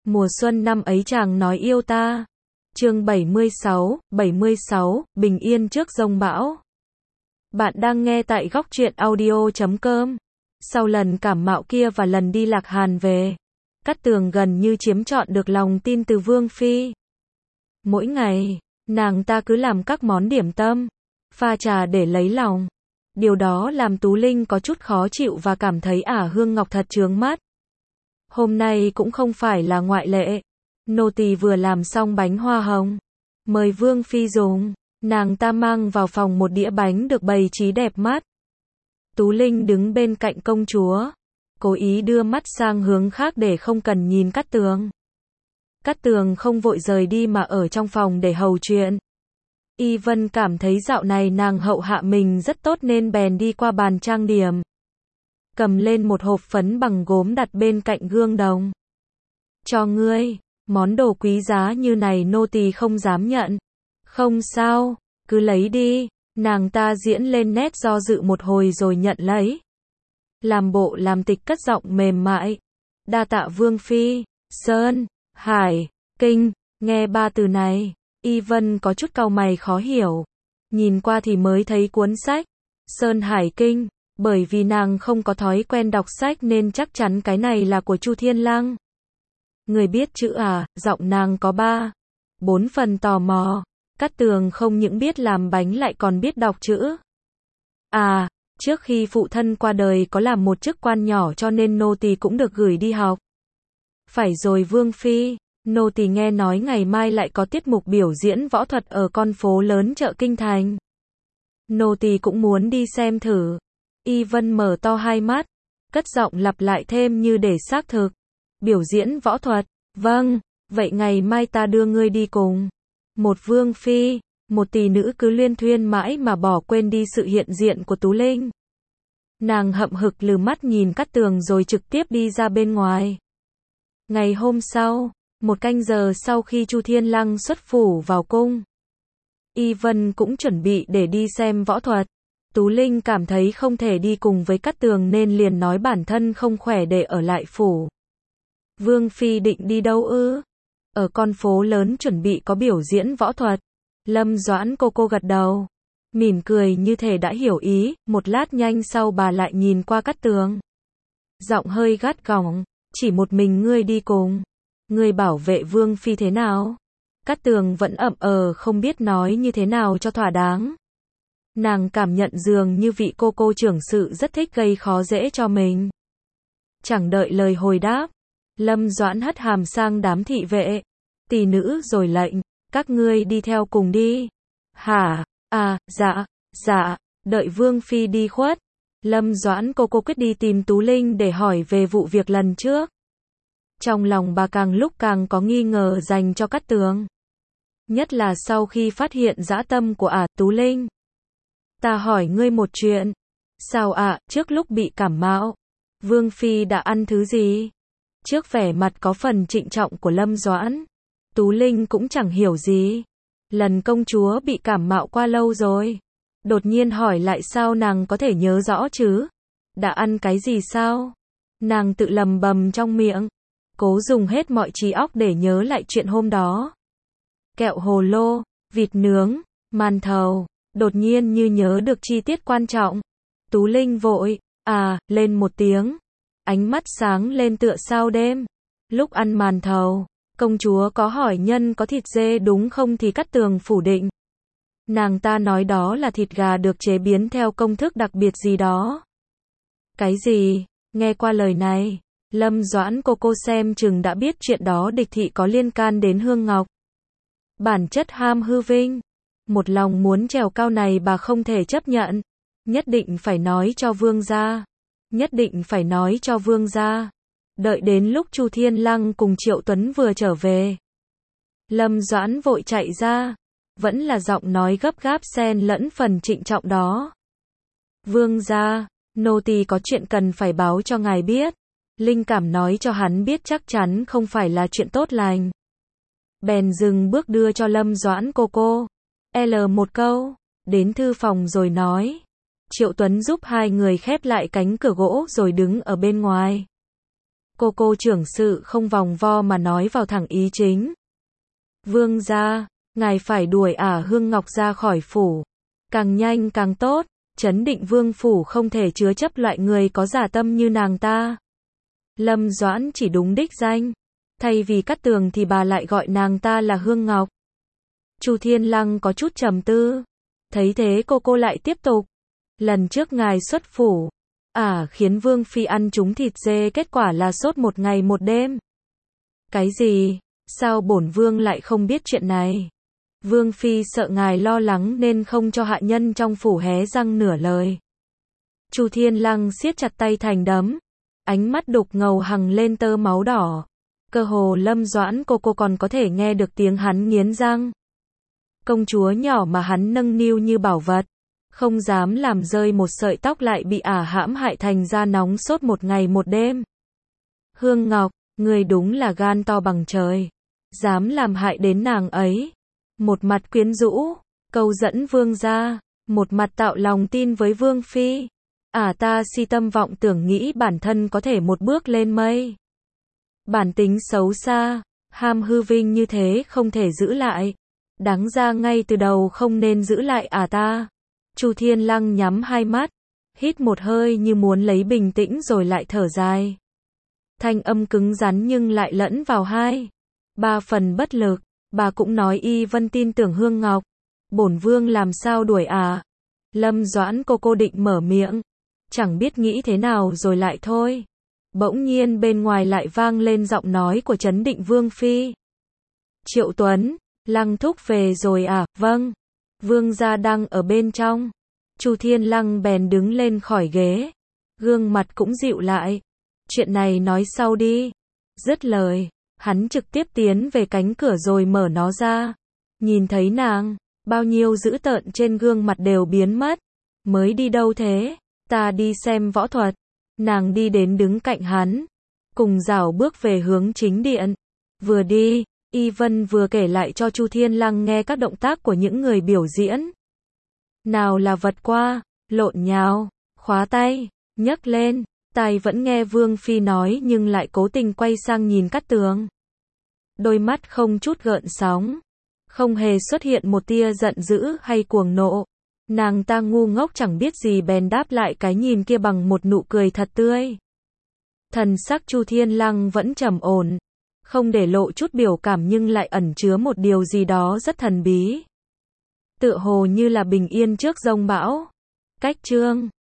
Mùa xuân năm ấy chàng nói yêu ta. Chương 76, bình yên trước giông bão. Bạn đang nghe tại góc truyện audio.com. Sau lần cảm mạo kia và lần đi Lạc Hàn về, Cát Tường gần như chiếm trọn được lòng tin từ Vương Phi. Mỗi ngày, nàng ta cứ làm các món điểm tâm, pha trà để lấy lòng. Điều đó làm Tú Linh có chút khó chịu và cảm thấy Hương Ngọc thật chướng mắt. Hôm nay cũng không phải là ngoại lệ. Nô tỳ vừa làm xong bánh hoa hồng, mời Vương Phi dùng. Nàng ta mang vào phòng một đĩa bánh được bày trí đẹp mắt. Tú Linh đứng bên cạnh công chúa, cố ý đưa mắt sang hướng khác để không cần nhìn Cát Tường. Cát Tường không vội rời đi mà ở trong phòng để hầu chuyện. Y Vân cảm thấy dạo này nàng hậu hạ mình rất tốt nên bèn đi qua bàn trang điểm, cầm lên một hộp phấn bằng gốm đặt bên cạnh gương đồng. Cho ngươi, món đồ quý giá như này nô tỳ không dám nhận. Không sao, cứ lấy đi. Nàng ta diễn lên nét do dự một hồi rồi nhận lấy. Làm bộ làm tịch cất giọng mềm mại. Đa tạ Vương Phi. Sơn, Hải, Kinh. Nghe ba từ này, Y Vân có chút cau mày khó hiểu. Nhìn qua thì mới thấy cuốn sách Sơn Hải Kinh. Bởi vì nàng không có thói quen đọc sách nên chắc chắn cái này là của Chu Thiên Lăng. Người biết chữ à? Giọng nàng có 4 phần tò mò. Cát Tường không những biết làm bánh lại còn biết đọc chữ. Trước khi phụ thân qua đời có làm một chức quan nhỏ cho nên nô tỳ cũng được gửi đi học. Phải rồi Vương Phi, nô tỳ nghe nói ngày mai lại có tiết mục biểu diễn võ thuật ở con phố lớn chợ Kinh Thành. Nô tỳ cũng muốn đi xem thử. Y Vân mở to hai mắt, cất giọng lặp lại thêm như để xác thực. Biểu diễn võ thuật, vâng, vậy ngày mai ta đưa ngươi đi cùng. Một Vương Phi, một tỷ nữ cứ luyên thuyên mãi mà bỏ quên đi sự hiện diện của Tú Linh. Nàng hậm hực lừ mắt nhìn Cát Tường rồi trực tiếp đi ra bên ngoài. Ngày hôm sau, 1 canh giờ sau khi Chu Thiên Lăng xuất phủ vào cung, Y Vân cũng chuẩn bị để đi xem võ thuật. Tú Linh cảm thấy không thể đi cùng với Cát Tường nên liền nói bản thân không khỏe để ở lại phủ. Vương Phi định đi đâu ư? Ở con phố lớn chuẩn bị có biểu diễn võ thuật. Lâm Doãn cô gật đầu, mỉm cười như thể đã hiểu ý. Một lát nhanh sau bà lại nhìn qua Cát Tường, giọng hơi gắt gỏng, chỉ một mình ngươi đi cùng, ngươi bảo vệ Vương Phi thế nào? Cát Tường vẫn không biết nói như thế nào cho thỏa đáng. Nàng cảm nhận dường như vị cô trưởng sự rất thích gây khó dễ cho mình. Chẳng đợi lời hồi đáp, Lâm Doãn hất hàm sang đám thị vệ, tỷ nữ rồi lệnh, các ngươi đi theo cùng đi. Hả? Dạ. Đợi Vương Phi đi khuất, Lâm Doãn cô quyết đi tìm Tú Linh để hỏi về vụ việc lần trước. Trong lòng bà càng lúc càng có nghi ngờ dành cho Cát Tường. Nhất là sau khi phát hiện dã tâm của Tú Linh. Ta hỏi ngươi một chuyện. Sao trước lúc bị cảm mạo, Vương Phi đã ăn thứ gì? Trước vẻ mặt có phần trịnh trọng của Lâm Doãn, Tú Linh cũng chẳng hiểu gì. Lần công chúa bị cảm mạo qua lâu rồi. Đột nhiên hỏi lại sao nàng có thể nhớ rõ chứ? Đã ăn cái gì sao? Nàng tự lầm bầm trong miệng, cố dùng hết mọi trí óc để nhớ lại chuyện hôm đó. Kẹo hồ lô, vịt nướng, màn thầu. Đột nhiên như nhớ được chi tiết quan trọng. Tú Linh vội, lên một tiếng. Ánh mắt sáng lên tựa sao đêm. Lúc ăn màn thầu, công chúa có hỏi nhân có thịt dê đúng không thì Cát Tường phủ định. Nàng ta nói đó là thịt gà được chế biến theo công thức đặc biệt gì đó. Cái gì? Nghe qua lời này, Lâm Doãn cô xem chừng đã biết chuyện đó địch thị có liên can đến Hương Ngọc. Bản chất ham hư vinh, một lòng muốn trèo cao này bà không thể chấp nhận. Nhất định phải nói cho vương gia. Đợi đến lúc Chu Thiên Lăng cùng Triệu Tuấn vừa trở về, Lâm Doãn vội chạy ra, vẫn là giọng nói gấp gáp xen lẫn phần trịnh trọng đó. Vương gia, nô tỳ có chuyện cần phải báo cho ngài biết. Linh cảm nói cho hắn biết chắc chắn không phải là chuyện tốt lành. Bèn dừng bước đưa cho Lâm Doãn cô một câu, đến thư phòng rồi nói. Triệu Tuấn giúp hai người khép lại cánh cửa gỗ rồi đứng ở bên ngoài. Cô trưởng sự không vòng vo mà nói vào thẳng ý chính. Vương gia, ngài phải đuổi Hương Ngọc ra khỏi phủ. Càng nhanh càng tốt, Trấn Định Vương phủ không thể chứa chấp loại người có giả tâm như nàng ta. Lâm Doãn chỉ đúng đích danh. Thay vì Cát Tường thì bà lại gọi nàng ta là Hương Ngọc. Chu Thiên Lăng có chút trầm tư. Thấy thế cô lại tiếp tục. Lần trước ngài xuất phủ, khiến Vương Phi ăn trúng thịt dê, kết quả là sốt 1 ngày 1 đêm. Cái gì? Sao bổn Vương lại không biết chuyện này? Vương Phi sợ ngài lo lắng nên không cho hạ nhân trong phủ hé răng nửa lời. Chu Thiên Lăng siết chặt tay thành đấm. Ánh mắt đục ngầu hằng lên tơ máu đỏ. Cơ hồ Lâm Doãn cô còn có thể nghe được tiếng hắn nghiến răng. Công chúa nhỏ mà hắn nâng niu như bảo vật. Không dám làm rơi một sợi tóc lại bị hãm hại thành da nóng sốt 1 ngày 1 đêm. Hương Ngọc, người đúng là gan to bằng trời. Dám làm hại đến nàng ấy. Một mặt quyến rũ, câu dẫn vương gia, một mặt tạo lòng tin với Vương Phi. Ta si tâm vọng tưởng nghĩ bản thân có thể một bước lên mây. Bản tính xấu xa, ham hư vinh như thế không thể giữ lại. Đáng ra ngay từ đầu không nên giữ lại ta. Chu Thiên Lăng nhắm hai mắt, hít một hơi như muốn lấy bình tĩnh rồi lại thở dài. Thanh âm cứng rắn nhưng lại lẫn vào 2-3 phần bất lực. Bà cũng nói y vân tin tưởng Hương Ngọc. Bổn Vương làm sao đuổi Lâm Doãn cô định mở miệng. Chẳng biết nghĩ thế nào rồi lại thôi. Bỗng nhiên bên ngoài lại vang lên giọng nói của Trấn Định Vương Phi. Triệu Tuấn, Lăng thúc về rồi vâng. Vương gia đang ở bên trong. Chu Thiên Lăng bèn đứng lên khỏi ghế. Gương mặt cũng dịu lại. Chuyện này nói sau đi. Dứt lời, hắn trực tiếp tiến về cánh cửa rồi mở nó ra. Nhìn thấy nàng, bao nhiêu dữ tợn trên gương mặt đều biến mất. Mới đi đâu thế? Ta đi xem võ thuật. Nàng đi đến đứng cạnh hắn, cùng rảo bước về hướng chính điện. Vừa đi, Y Vân vừa kể lại cho Chu Thiên Lăng nghe các động tác của những người biểu diễn. Nào là vật qua, lộn nhào, khóa tay, nhấc lên. Tai vẫn nghe Vương Phi nói nhưng lại cố tình quay sang nhìn Cát Tường. Đôi mắt không chút gợn sóng, không hề xuất hiện một tia giận dữ hay cuồng nộ. Nàng ta ngu ngốc chẳng biết gì bèn đáp lại cái nhìn kia bằng một nụ cười thật tươi. Thần sắc Chu Thiên Lăng vẫn trầm ổn, không để lộ chút biểu cảm nhưng lại ẩn chứa một điều gì đó rất thần bí. Tựa hồ như là bình yên trước giông bão. Cách chương